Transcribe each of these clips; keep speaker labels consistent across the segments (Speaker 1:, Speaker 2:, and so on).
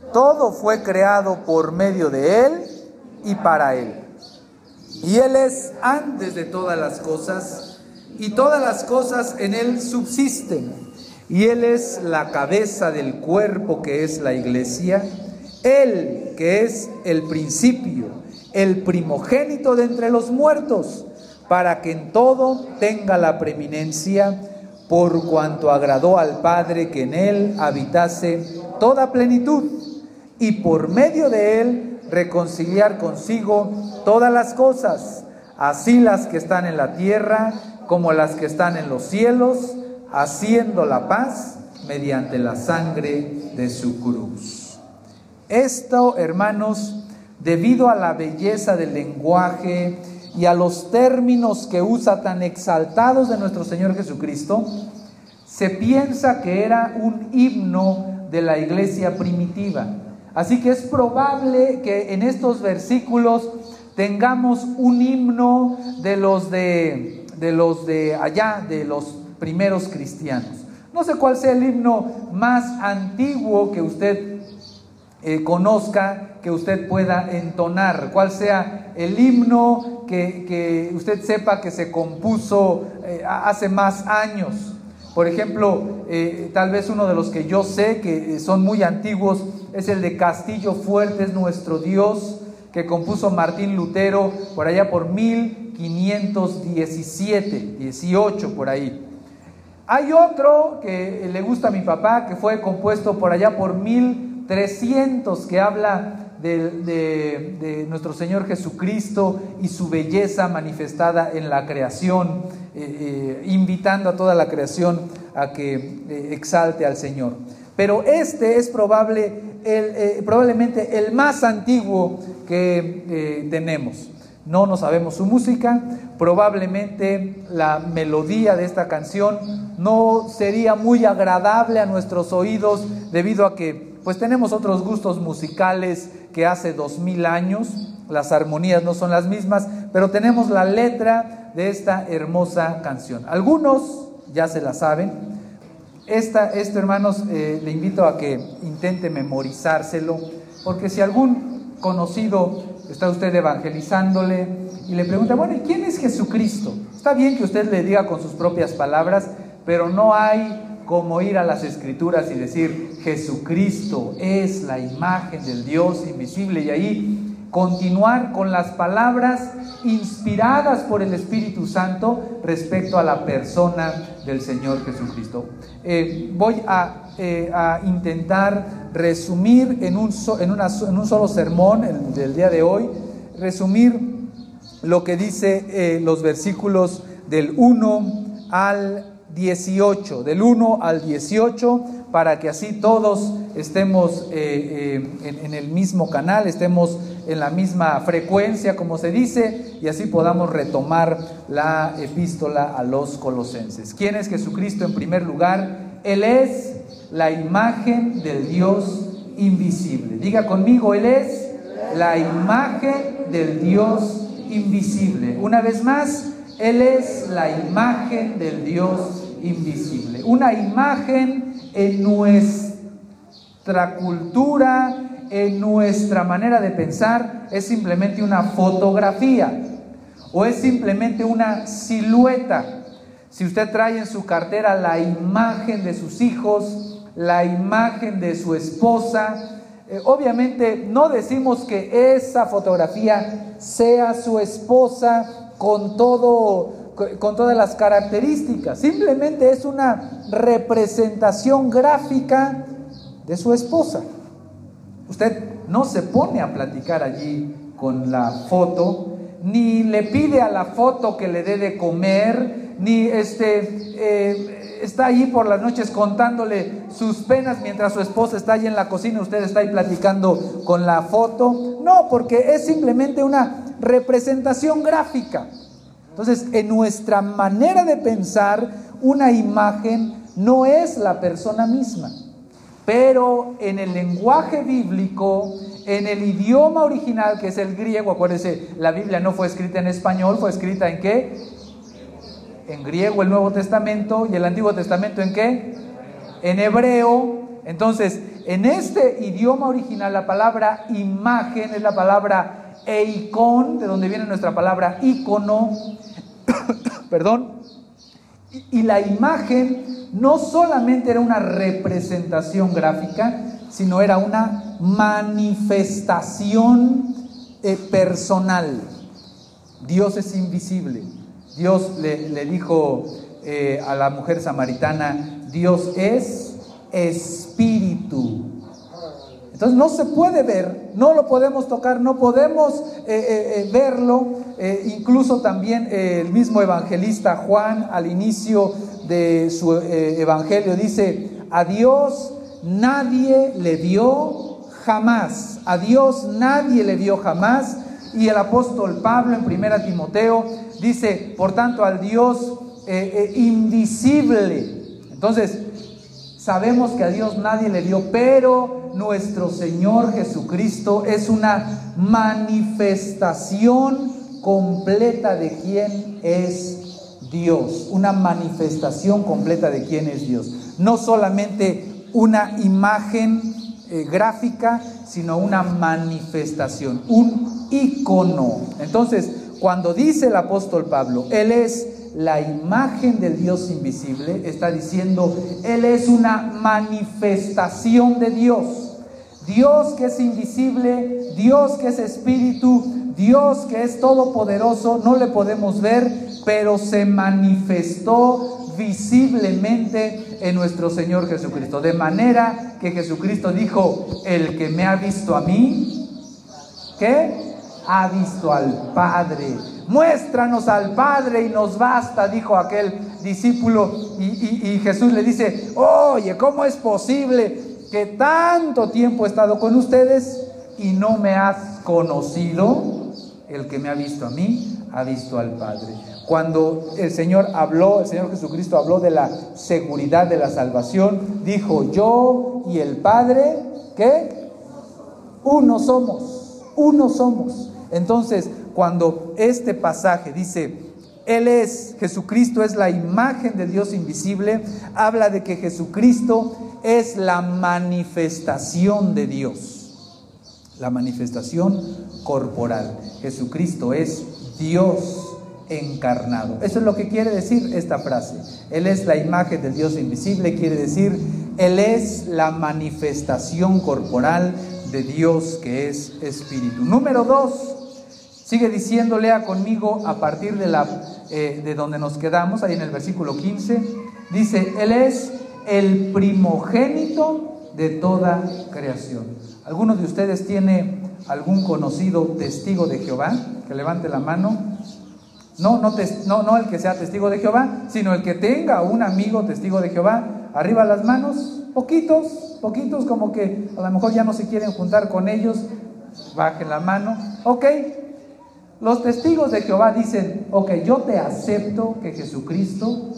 Speaker 1: Todo fue creado por medio de Él y para Él. Y Él es antes de todas las cosas, y todas las cosas en Él subsisten. Y Él es la cabeza del cuerpo que es la iglesia. Él que es el principio, el primogénito de entre los muertos, para que en todo tenga la preeminencia, por cuanto agradó al Padre que en Él habitase toda plenitud, y por medio de Él reconciliar consigo todas las cosas, así las que están en la tierra como las que están en los cielos, haciendo la paz mediante la sangre de su cruz. Esto, hermanos, debido a la belleza del lenguaje y a los términos que usa tan exaltados de nuestro Señor Jesucristo, se piensa que era un himno de la iglesia primitiva. Así que es probable que en estos versículos tengamos un himno de los de allá, de los primeros cristianos. No sé cuál sea el himno más antiguo que usted conozca, que usted pueda entonar, cuál sea el himno que usted sepa que se compuso hace más años. Por ejemplo, tal vez uno de los que yo sé que son muy antiguos es el de Castillo Fuerte es nuestro Dios, que compuso Martín Lutero por allá por 1517, 18 por ahí. Hay otro que le gusta a mi papá, que fue compuesto por allá por 1300, que habla de nuestro Señor Jesucristo y su belleza manifestada en la creación, invitando a toda la creación a que exalte al Señor. Pero este es probablemente el más antiguo que tenemos. No sabemos su música, probablemente la melodía de esta canción no sería muy agradable a nuestros oídos debido a que pues tenemos otros gustos musicales que hace 2000 años, las armonías no son las mismas, pero tenemos la letra de esta hermosa canción. Algunos ya se la saben. Esto, hermanos, le invito a que intente memorizárselo, porque si algún conocido está usted evangelizándole y le pregunta, bueno, ¿y quién es Jesucristo? Está bien que usted le diga con sus propias palabras, pero no hay como ir a las Escrituras y decir, Jesucristo es la imagen del Dios invisible, y ahí continuar con las palabras inspiradas por el Espíritu Santo respecto a la persona del Señor Jesucristo. Voy a intentar resumir en un solo sermón, el del día de hoy, resumir lo que dice los versículos del 1 al 18, del 1 al 18, para que así todos estemos en el mismo canal, estemos en la misma frecuencia, como se dice, y así podamos retomar la epístola a los Colosenses. ¿Quién es Jesucristo? En primer lugar, Él es la imagen del Dios invisible. Diga conmigo, Él es la imagen del Dios invisible. Una vez más, Él es la imagen del Dios invisible. Una imagen en nuestra cultura, en nuestra manera de pensar, es simplemente una fotografía o es simplemente una silueta. Si usted trae en su cartera la imagen de sus hijos, la imagen de su esposa, obviamente no decimos que esa fotografía sea su esposa con todas las características, simplemente es una representación gráfica de su esposa. Usted no se pone a platicar allí con la foto, ni le pide a la foto que le dé de comer, ni está allí por las noches contándole sus penas mientras su esposa está allí en la cocina, usted está ahí platicando con la foto. No, porque es simplemente una representación gráfica. Entonces, en nuestra manera de pensar, una imagen no es la persona misma. Pero en el lenguaje bíblico, en el idioma original, que es el griego, acuérdense, la Biblia no fue escrita en español, fue escrita ¿en qué? En griego el Nuevo Testamento, y el Antiguo Testamento ¿en qué? En hebreo. Entonces, En este idioma original, la palabra imagen es la palabra eikon, de donde viene nuestra palabra ícono, perdón, y la imagen no solamente era una representación gráfica, sino era una manifestación personal. Dios es invisible. Dios le dijo a la mujer samaritana, Dios es espíritu. Entonces no se puede ver, no lo podemos tocar, no podemos verlo. Incluso también el mismo evangelista Juan, al inicio de su evangelio, dice: a Dios nadie le vio jamás. A Dios nadie le vio jamás. Y el apóstol Pablo en 1 Timoteo dice, por tanto, al Dios invisible. Entonces, sabemos que a Dios nadie le vio, pero nuestro Señor Jesucristo es una manifestación completa de quién es Dios. Una manifestación completa de quién es Dios. No solamente una imagen gráfica, sino una manifestación, un ícono. Entonces, cuando dice el apóstol Pablo, Él es la imagen del Dios invisible, está diciendo, Él es una manifestación de Dios. Dios que es invisible, Dios que es espíritu, Dios que es todopoderoso, no le podemos ver, pero se manifestó visiblemente en nuestro Señor Jesucristo. De manera que Jesucristo dijo, el que me ha visto a mí, ¿qué? Ha visto al Padre. Muéstranos al Padre y nos basta, dijo aquel discípulo. Y Jesús le dice, oye, ¿cómo es posible que tanto tiempo he estado con ustedes y no me has conocido? El que me ha visto a mí, ha visto al Padre. Cuando el Señor Jesucristo habló de la seguridad de la salvación, dijo, yo y el Padre, ¿qué? Uno somos, uno somos. Entonces, cuando este pasaje dice, Jesucristo es la imagen del Dios invisible, habla de que Jesucristo es la manifestación de Dios, la manifestación corporal. Jesucristo es Dios encarnado. Eso es lo que quiere decir esta frase. Él es la imagen del Dios invisible, quiere decir, Él es la manifestación corporal de Dios que es espíritu. Número 2, sigue diciendo, lea conmigo a partir de donde nos quedamos, ahí en el versículo 15, dice, Él es el primogénito de toda creación. ¿Alguno de ustedes tiene algún conocido testigo de Jehová? Que levante la mano. No el que sea testigo de Jehová, sino el que tenga un amigo testigo de Jehová. Arriba las manos, poquitos, como que a lo mejor ya no se quieren juntar con ellos. Bajen la mano. Ok, los testigos de Jehová dicen, ok, yo te acepto que Jesucristo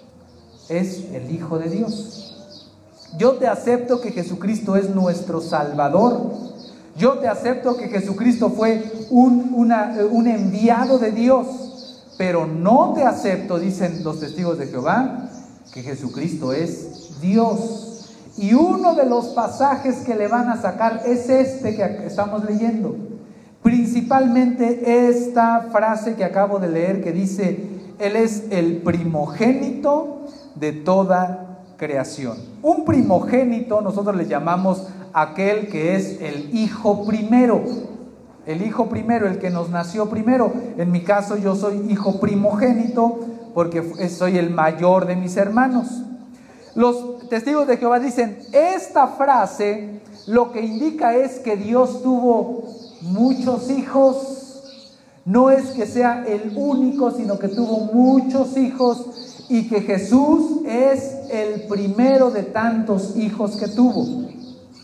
Speaker 1: es el Hijo de Dios. Yo te acepto que Jesucristo es nuestro Salvador. Yo te acepto que Jesucristo fue un enviado de Dios. Pero no te acepto, dicen los testigos de Jehová, que Jesucristo es Dios. Y uno de los pasajes que le van a sacar es este que estamos leyendo. Principalmente esta frase que acabo de leer que dice, Él es el primogénito de toda creación. Un primogénito nosotros le llamamos aquel que es el hijo primero. El hijo primero, el que nos nació primero. En mi caso yo soy hijo primogénito porque soy el mayor de mis hermanos. Los testigos de Jehová dicen, esta frase lo que indica es que Dios tuvo muchos hijos. No es que sea el único, sino que tuvo muchos hijos y que Jesús es el primero de tantos hijos que tuvo.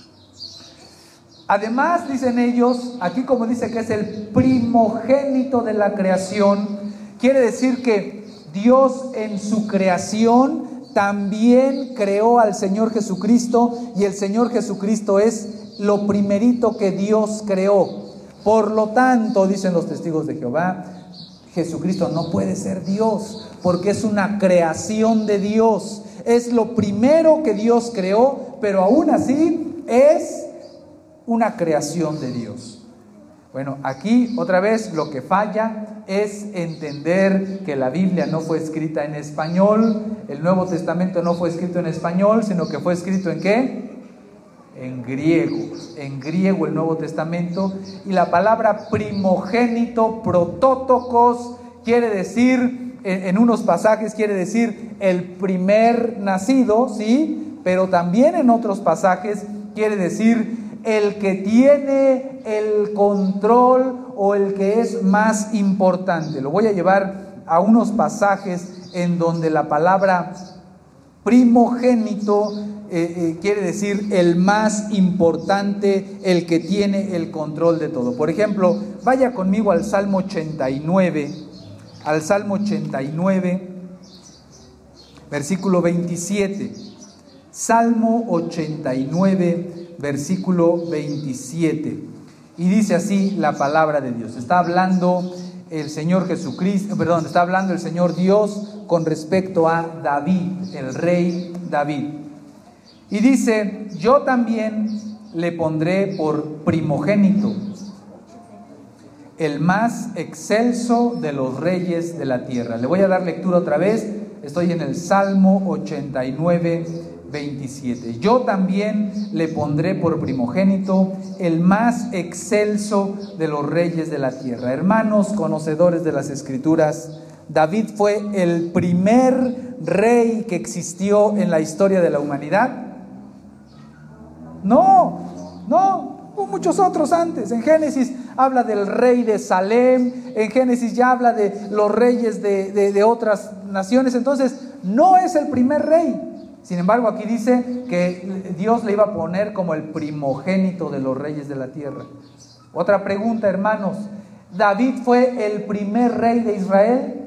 Speaker 1: Además, dicen ellos, aquí como dice que es el primogénito de la creación, quiere decir que Dios en su creación también creó al Señor Jesucristo y el Señor Jesucristo es lo primerito que Dios creó. Por lo tanto, dicen los testigos de Jehová, Jesucristo no puede ser Dios porque es una creación de Dios. Es lo primero que Dios creó, pero aún así es una creación de Dios. Bueno, aquí otra vez lo que falla es entender que la Biblia no fue escrita en español, el Nuevo Testamento no fue escrito en español, sino que fue escrito ¿en qué? En griego el Nuevo Testamento, y la palabra primogénito, protótokos, quiere decir, en unos pasajes quiere decir el primer nacido, ¿sí? Pero también en otros pasajes quiere decir el que tiene el control o el que es más importante. Lo voy a llevar a unos pasajes en donde la palabra primogénito quiere decir el más importante, el que tiene el control de todo. Por ejemplo, vaya conmigo al Salmo 89, versículo 27. Salmo 89, versículo 27. Y dice así la palabra de Dios. Está hablando el Señor está hablando el Señor Dios con respecto a David, el rey David. Y dice: yo también le pondré por primogénito, el más excelso de los reyes de la tierra. Le voy a dar lectura otra vez. Estoy en el Salmo 89, 27. Yo también le pondré por primogénito, el más excelso de los reyes de la tierra. Hermanos conocedores de las Escrituras, David fue el primer rey que existió en la historia de la humanidad. No, hubo muchos otros antes. En Génesis habla del rey de Salem, en Génesis ya habla de los reyes de otras naciones. Entonces no es el primer rey. Sin embargo, aquí dice que Dios le iba a poner como el primogénito de los reyes de la tierra. Otra pregunta, hermanos: ¿David fue el primer rey de Israel?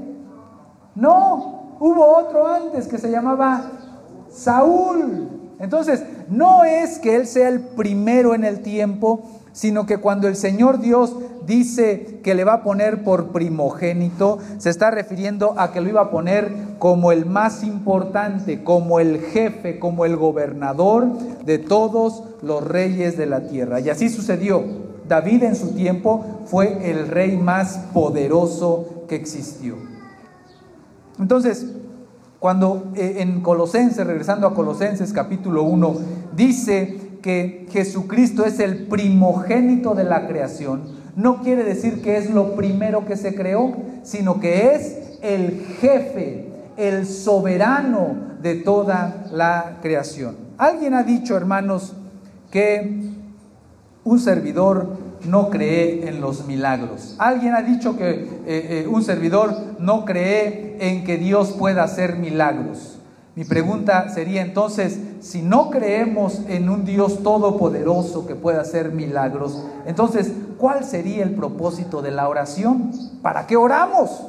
Speaker 1: No, hubo otro antes que se llamaba Saúl. Entonces, no es que él sea el primero en el tiempo, sino que cuando el Señor Dios dice que le va a poner por primogénito, se está refiriendo a que lo iba a poner como el más importante, como el jefe, como el gobernador de todos los reyes de la tierra. Y así sucedió. David en su tiempo fue el rey más poderoso que existió. Entonces, cuando en Colosenses, regresando a Colosenses capítulo 1, dice que Jesucristo es el primogénito de la creación, no quiere decir que es lo primero que se creó, sino que es el jefe, el soberano de toda la creación. Alguien ha dicho, hermanos, que un servidor no cree en los milagros. Alguien ha dicho que un servidor no cree en que Dios pueda hacer milagros. Mi pregunta sería entonces, si no creemos en un Dios todopoderoso que pueda hacer milagros, entonces, ¿cuál sería el propósito de la oración? ¿Para qué oramos?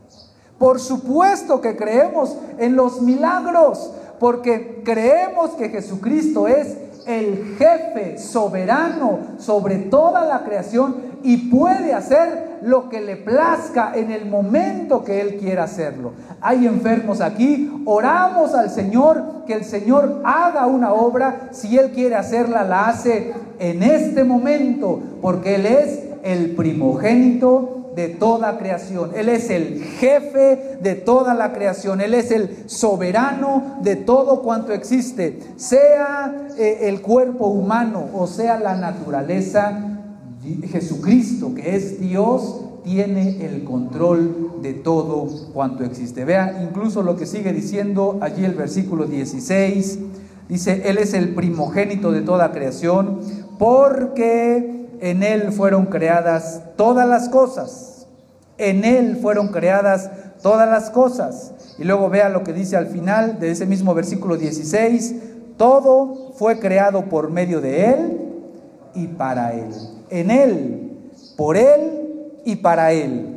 Speaker 1: Por supuesto que creemos en los milagros, porque creemos que Jesucristo es el jefe soberano sobre toda la creación y puede hacer lo que le plazca en el momento que Él quiera hacerlo. Hay enfermos aquí, oramos al Señor que el Señor haga una obra. Si Él quiere hacerla, la hace en este momento, porque Él es el primogénito de toda creación. Él es el jefe de toda la creación. Él es el soberano de todo cuanto existe, sea el cuerpo humano o sea la naturaleza. Jesucristo, que es Dios, tiene el control de todo cuanto existe. Vea incluso lo que sigue diciendo allí el versículo 16. Dice: Él es el primogénito de toda creación, porque en Él fueron creadas todas las cosas. En Él fueron creadas todas las cosas. Y luego vea lo que dice al final de ese mismo versículo 16. Todo fue creado por medio de Él y para Él. En Él, por Él y para Él.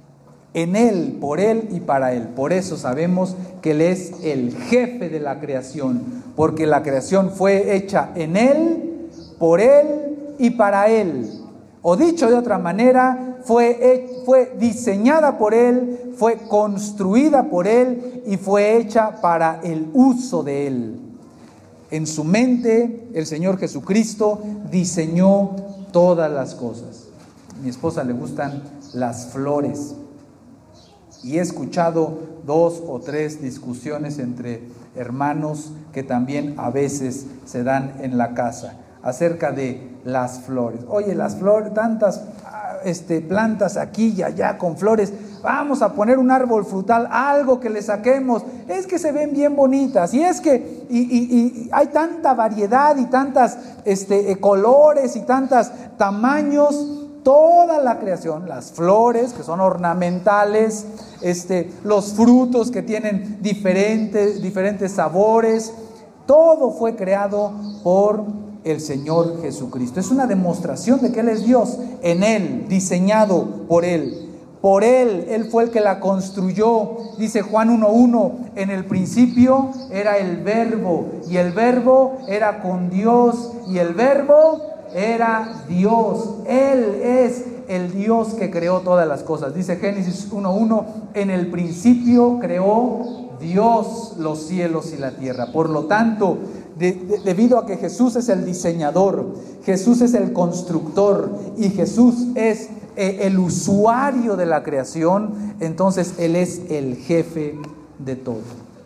Speaker 1: En Él, por Él y para Él. Por eso sabemos que Él es el jefe de la creación, porque la creación fue hecha en Él, por Él y para Él. O dicho de otra manera, fue diseñada por Él, fue construida por Él y fue hecha para el uso de Él. En su mente, el Señor Jesucristo diseñó todas las cosas. A mi esposa le gustan las flores. Y he escuchado 2 o 3 discusiones entre hermanos que también a veces se dan en la casa acerca de las flores. Oye, las flores, tantas plantas aquí y allá con flores, vamos a poner un árbol frutal, algo que le saquemos, es que se ven bien bonitas, y es que y hay tanta variedad y tantas colores y tantos tamaños. Toda la creación, las flores que son ornamentales, los frutos que tienen diferentes sabores, todo fue creado por el Señor Jesucristo. Es una demostración de que Él es Dios, en Él, diseñado por Él. Por Él fue el que la construyó. Dice Juan 1:1, en el principio era el Verbo, y el Verbo era con Dios, y el Verbo era Dios. Él es el Dios que creó todas las cosas. Dice Génesis 1:1, en el principio creó Dios los cielos y la tierra. Por lo tanto, debido a que Jesús es el diseñador, Jesús es el constructor y Jesús es el usuario de la creación, entonces Él es el jefe de todo.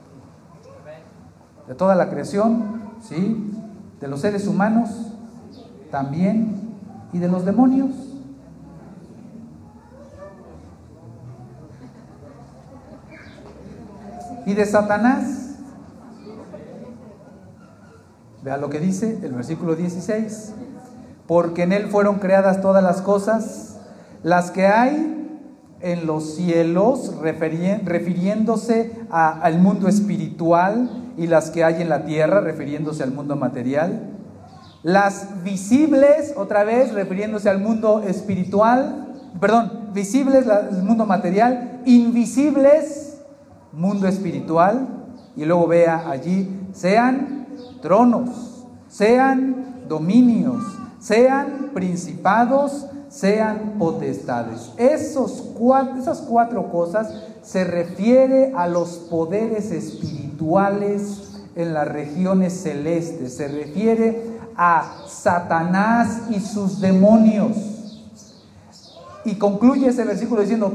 Speaker 1: De toda la creación, ¿sí? De los seres humanos también, y de los demonios. Y de Satanás. Vea lo que dice el versículo 16. Porque en Él fueron creadas todas las cosas, las que hay en los cielos, refiriéndose al mundo espiritual, y las que hay en la tierra, refiriéndose al mundo material. Las visibles, otra vez, refiriéndose al mundo espiritual, visibles, el mundo material, invisibles, mundo espiritual, y luego vea allí, sean tronos, sean dominios, sean principados, sean potestades. Esas 4 cosas se refiere a los poderes espirituales en las regiones celestes, se refiere a Satanás y sus demonios. Y concluye ese versículo diciendo,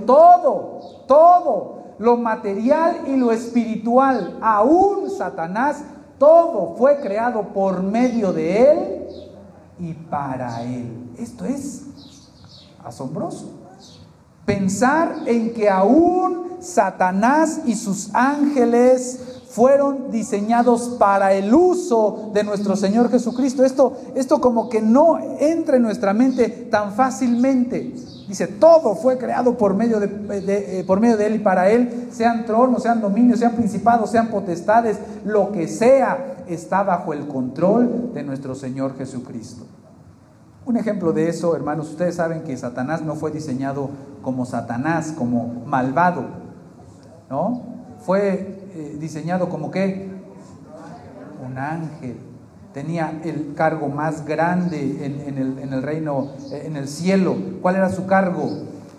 Speaker 1: todo lo material y lo espiritual, aún Satanás, todo fue creado por medio de Él y para Él. Esto es asombroso. Pensar en que aún Satanás y sus ángeles fueron diseñados para el uso de nuestro Señor Jesucristo. Esto como que no entra en nuestra mente tan fácilmente. Dice, todo fue creado por medio de Él y para Él, sean tronos, sean dominios, sean principados, sean potestades, lo que sea, está bajo el control de nuestro Señor Jesucristo. Un ejemplo de eso, hermanos, ustedes saben que Satanás no fue diseñado como Satanás, como malvado, ¿no? Fue diseñado como ¿qué? Un ángel. Tenía el cargo más grande en el reino, en el cielo. ¿Cuál era su cargo?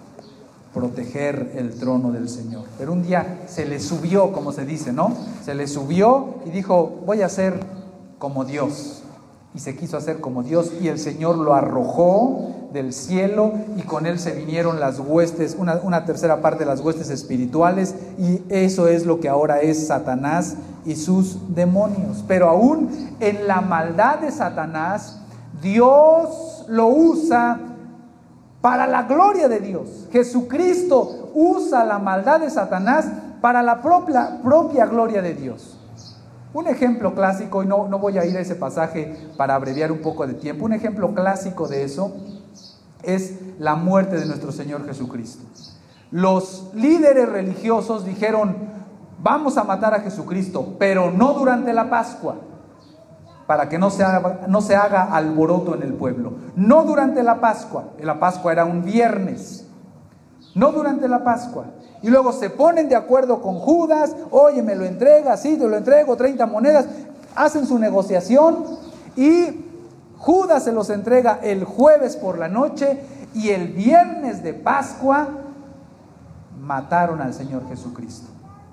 Speaker 1: Proteger el trono del Señor. Pero un día se le subió, como se dice, ¿no? Se le subió y dijo, voy a ser como Dios. Y se quiso hacer como Dios, y el Señor lo arrojó del cielo, y con él se vinieron las huestes, una tercera parte de las huestes espirituales, y eso es lo que ahora es Satanás y sus demonios. Pero aún en la maldad de Satanás, Dios lo usa para la gloria de Dios. Jesucristo usa la maldad de Satanás para la propia gloria de Dios. Un ejemplo clásico, y no voy a ir a ese pasaje para abreviar un poco de tiempo, un ejemplo clásico de eso es la muerte de nuestro Señor Jesucristo. Los líderes religiosos dijeron, vamos a matar a Jesucristo, pero no durante la Pascua, para que no se haga alboroto en el pueblo. No durante la Pascua era un viernes, no durante la Pascua. Y luego se ponen de acuerdo con Judas, oye, me lo entrega, sí, te lo entrego, 30 monedas, hacen su negociación, y Judas se los entrega el jueves por la noche, y el viernes de Pascua mataron al Señor Jesucristo.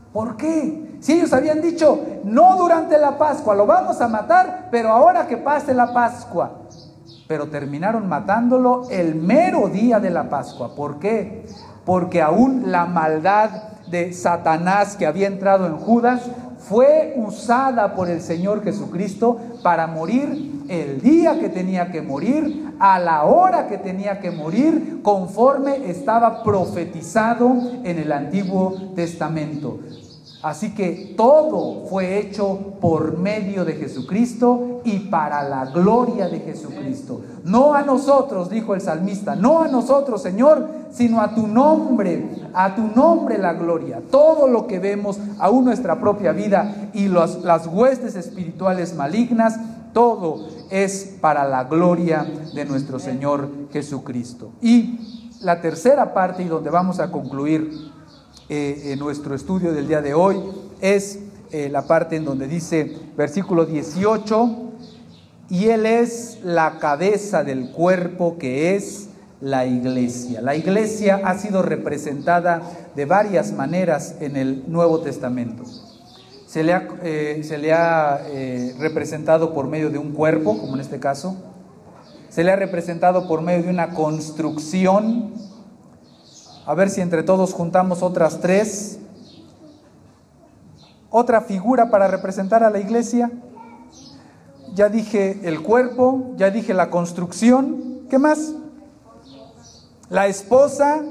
Speaker 1: ¿Por qué? Si ellos habían dicho, no durante la Pascua, lo vamos a matar, pero ahora que pase la Pascua. Pero terminaron matándolo el mero día de la Pascua. ¿Por qué? Porque aún la maldad de Satanás que había entrado en Judas fue usada por el Señor Jesucristo para morir el día que tenía que morir, a la hora que tenía que morir, conforme estaba profetizado en el Antiguo Testamento. Así que todo fue hecho por medio de Jesucristo y para la gloria de Jesucristo. No a nosotros, dijo el salmista, no a nosotros, Señor, sino a tu nombre la gloria. Todo lo que vemos, aún nuestra propia vida y las huestes espirituales malignas, todo es para la gloria de nuestro Señor Jesucristo. Y la tercera parte, y donde vamos a concluir en nuestro estudio del día de hoy, es la parte en donde dice, versículo 18, y Él es la cabeza del cuerpo, que es la iglesia. La iglesia ha sido representada de varias maneras en el Nuevo Testamento. Se le ha representado por medio de un cuerpo, como en este caso. Se le ha representado por medio de una construcción. A ver si entre todos juntamos otras tres. Otra figura para representar a la iglesia. Ya dije el cuerpo, ya dije la construcción. ¿Qué más? La esposa.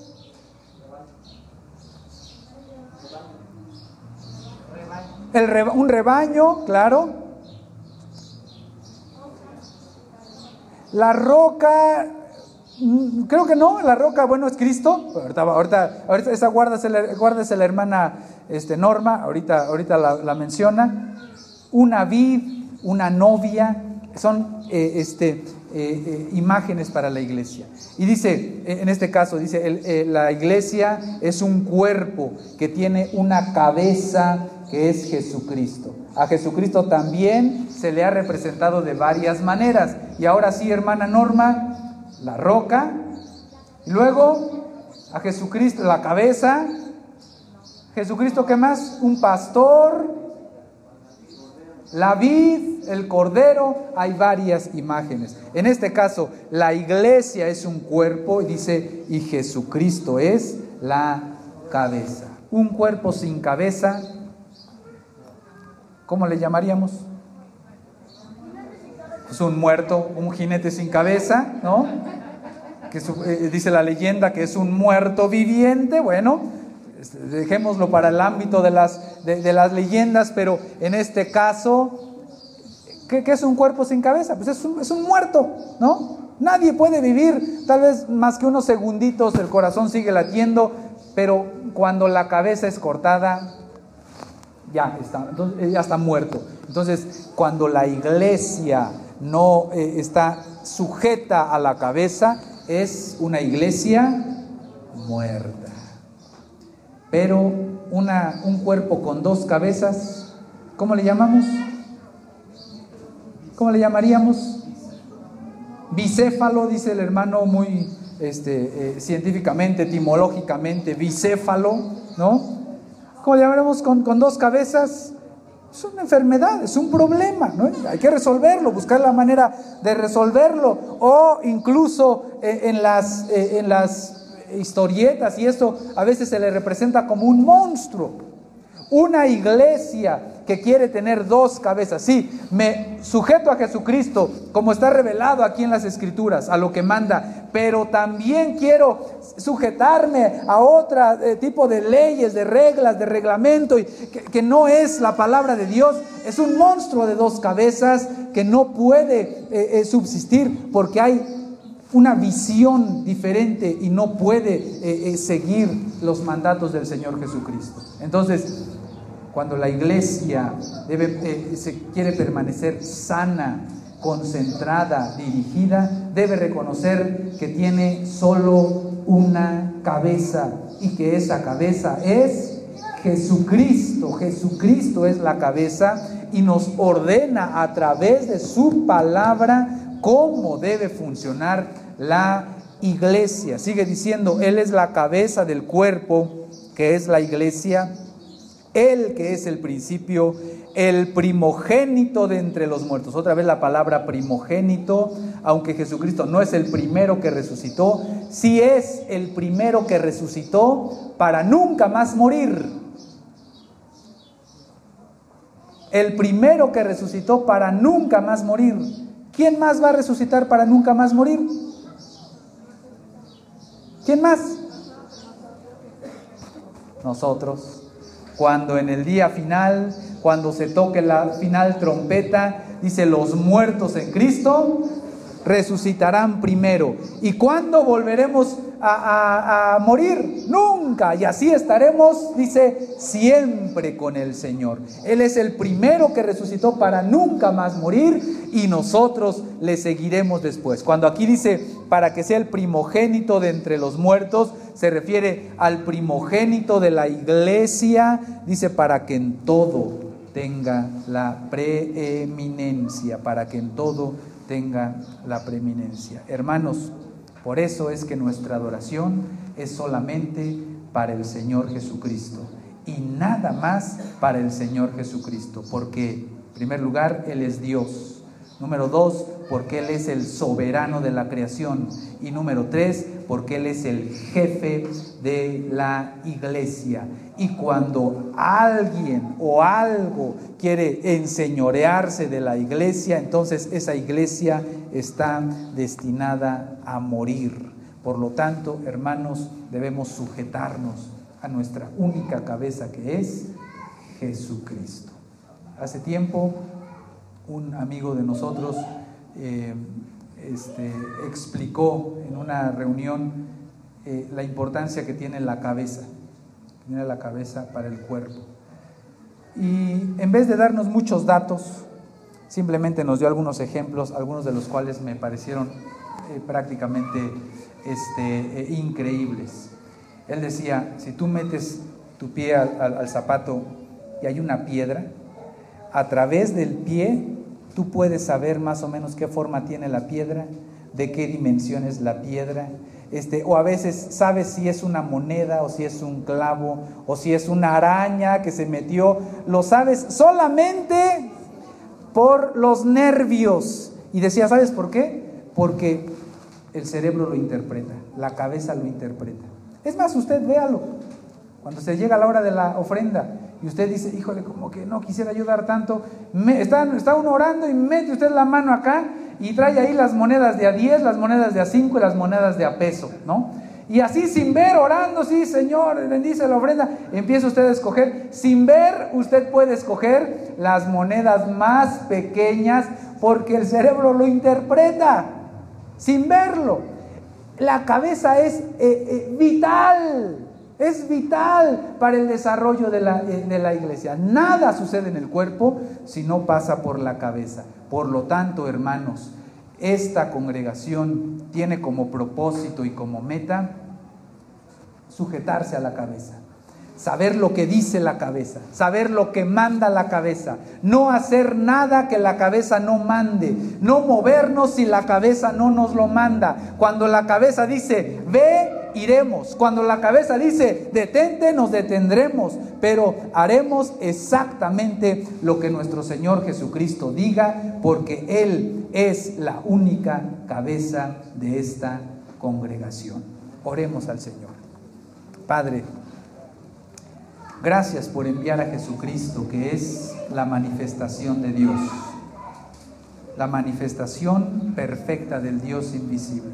Speaker 1: Un rebaño, claro. La roca. Creo que no, la roca, bueno, es Cristo. Ahorita esa guárdese la hermana Norma, ahorita la menciona. Una vid, una novia, son imágenes para la iglesia. Y dice, en este caso, dice, la iglesia es un cuerpo que tiene una cabeza que es Jesucristo. A Jesucristo también se le ha representado de varias maneras. Y ahora sí, hermana Norma, la roca, y luego a Jesucristo, la cabeza. Jesucristo, ¿qué más? Un pastor, la vid, el cordero. Hay varias imágenes. En este caso, la iglesia es un cuerpo, y dice, y Jesucristo es la cabeza. Un cuerpo sin cabeza, ¿cómo le llamaríamos? Es un muerto, un jinete sin cabeza, ¿no? Dice la leyenda que es un muerto viviente. Bueno, dejémoslo para el ámbito de las leyendas, pero en este caso, ¿qué es un cuerpo sin cabeza? Pues es un muerto, ¿no? Nadie puede vivir, tal vez más que unos segunditos, el corazón sigue latiendo, pero cuando la cabeza es cortada, ya está muerto. Entonces, cuando la iglesia no está sujeta a la cabeza, es una iglesia muerta. Pero un cuerpo con dos cabezas, ¿cómo le llamamos? ¿Cómo le llamaríamos? Bicéfalo, dice el hermano muy científicamente, etimológicamente, bicéfalo, ¿no? ¿Cómo le llamaremos con dos cabezas? Es una enfermedad, es un problema, ¿no? Hay que resolverlo, buscar la manera de resolverlo. O incluso en las historietas y esto a veces se le representa como un monstruo. Una iglesia que quiere tener dos cabezas. Sí, me sujeto a Jesucristo, como está revelado aquí en las Escrituras, a lo que manda, pero también quiero sujetarme a otro tipo de leyes, de reglas, de reglamento, y que no es la palabra de Dios. Es un monstruo de dos cabezas que no puede subsistir, porque hay una visión diferente y no puede seguir los mandatos del Señor Jesucristo. Entonces, cuando la iglesia se quiere permanecer sana, concentrada, dirigida, debe reconocer que tiene solo una cabeza, y que esa cabeza es Jesucristo. Jesucristo es la cabeza, y nos ordena a través de su palabra cómo debe funcionar la iglesia. Sigue diciendo, Él es la cabeza del cuerpo, que es la iglesia, Él que es el principio, el primogénito de entre los muertos. Otra vez la palabra primogénito, aunque Jesucristo no es el primero que resucitó, sí es el primero que resucitó para nunca más morir. El primero que resucitó para nunca más morir. ¿Quién más va a resucitar para nunca más morir? ¿Quién más? Nosotros. Cuando en el día final, cuando se toque la final trompeta, dice: los muertos en Cristo resucitarán primero. ¿Y cuándo volveremos a morir? Nunca. Y así estaremos, dice, siempre con el Señor. Él es el primero que resucitó para nunca más morir, y nosotros le seguiremos después. Cuando aquí dice para que sea el primogénito de entre los muertos, se refiere al primogénito de la iglesia. Dice para que en todo tenga la preeminencia, para que en todo tenga la preeminencia. Hermanos, por eso es que nuestra adoración es solamente para el Señor Jesucristo y nada más para el Señor Jesucristo, porque en primer lugar Él es Dios. Número 2, porque Él es el soberano de la creación. Y número 3, porque Él es el jefe de la iglesia. Y cuando alguien o algo quiere enseñorearse de la iglesia, entonces esa iglesia está destinada a morir. Por lo tanto, hermanos, debemos sujetarnos a nuestra única cabeza, que es Jesucristo. Hace tiempo, un amigo de nosotros explicó en una reunión la importancia que tiene la cabeza para el cuerpo. Y en vez de darnos muchos datos, simplemente nos dio algunos ejemplos, algunos de los cuales me parecieron prácticamente increíbles. Él decía: si tú metes tu pie al zapato y hay una piedra, a través del pie tú puedes saber más o menos qué forma tiene la piedra, de qué dimensión es la piedra, o a veces sabes si es una moneda, o si es un clavo, o si es una araña que se metió. Lo sabes solamente por los nervios. Y decía: ¿sabes por qué? Porque el cerebro lo interpreta, la cabeza lo interpreta. Es más, usted véalo, cuando se llega a la hora de la ofrenda y usted dice: híjole, como que no quisiera ayudar tanto, está uno orando y mete usted la mano acá y trae ahí las monedas de a 10, las monedas de a 5 y las monedas de a peso, ¿no? Y así, sin ver, orando: sí, Señor, bendice la ofrenda, empieza usted a escoger. Sin ver, usted puede escoger las monedas más pequeñas, porque el cerebro lo interpreta sin verlo. La cabeza es vital. Es vital para el desarrollo de la iglesia. Nada sucede en el cuerpo si no pasa por la cabeza. Por lo tanto, hermanos, esta congregación tiene como propósito y como meta sujetarse a la cabeza, saber lo que dice la cabeza, saber lo que manda la cabeza, no hacer nada que la cabeza no mande, no movernos si la cabeza no nos lo manda. Cuando la cabeza dice ve, iremos. Cuando la cabeza dice detente, nos detendremos, pero haremos exactamente lo que nuestro Señor Jesucristo diga, porque Él es la única cabeza de esta congregación. Oremos al Señor. Padre, gracias por enviar a Jesucristo, que es la manifestación de Dios, la manifestación perfecta del Dios invisible.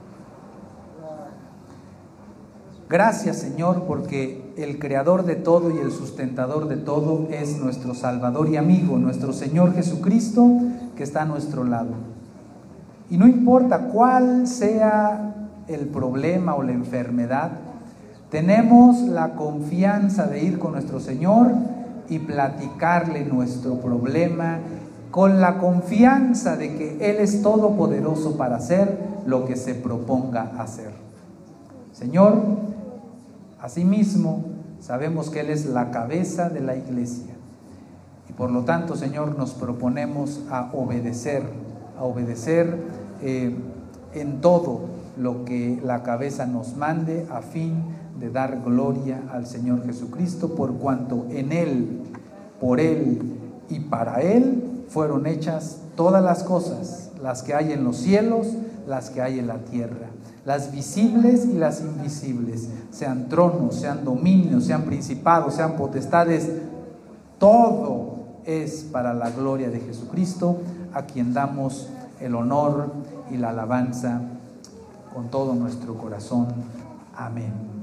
Speaker 1: Gracias, Señor, porque el creador de todo y el sustentador de todo es nuestro Salvador y amigo, nuestro Señor Jesucristo, que está a nuestro lado. Y no importa cuál sea el problema o la enfermedad, tenemos la confianza de ir con nuestro Señor y platicarle nuestro problema, con la confianza de que Él es todopoderoso para hacer lo que se proponga hacer. Señor, asimismo, sabemos que Él es la cabeza de la iglesia, y por lo tanto, Señor, nos proponemos a obedecer en todo lo que la cabeza nos mande, a fin de dar gloria al Señor Jesucristo, por cuanto en Él, por Él y para Él fueron hechas todas las cosas, las que hay en los cielos, las que hay en la tierra, las visibles y las invisibles, sean tronos, sean dominios, sean principados, sean potestades, todo es para la gloria de Jesucristo, a quien damos el honor y la alabanza con todo nuestro corazón. Amén.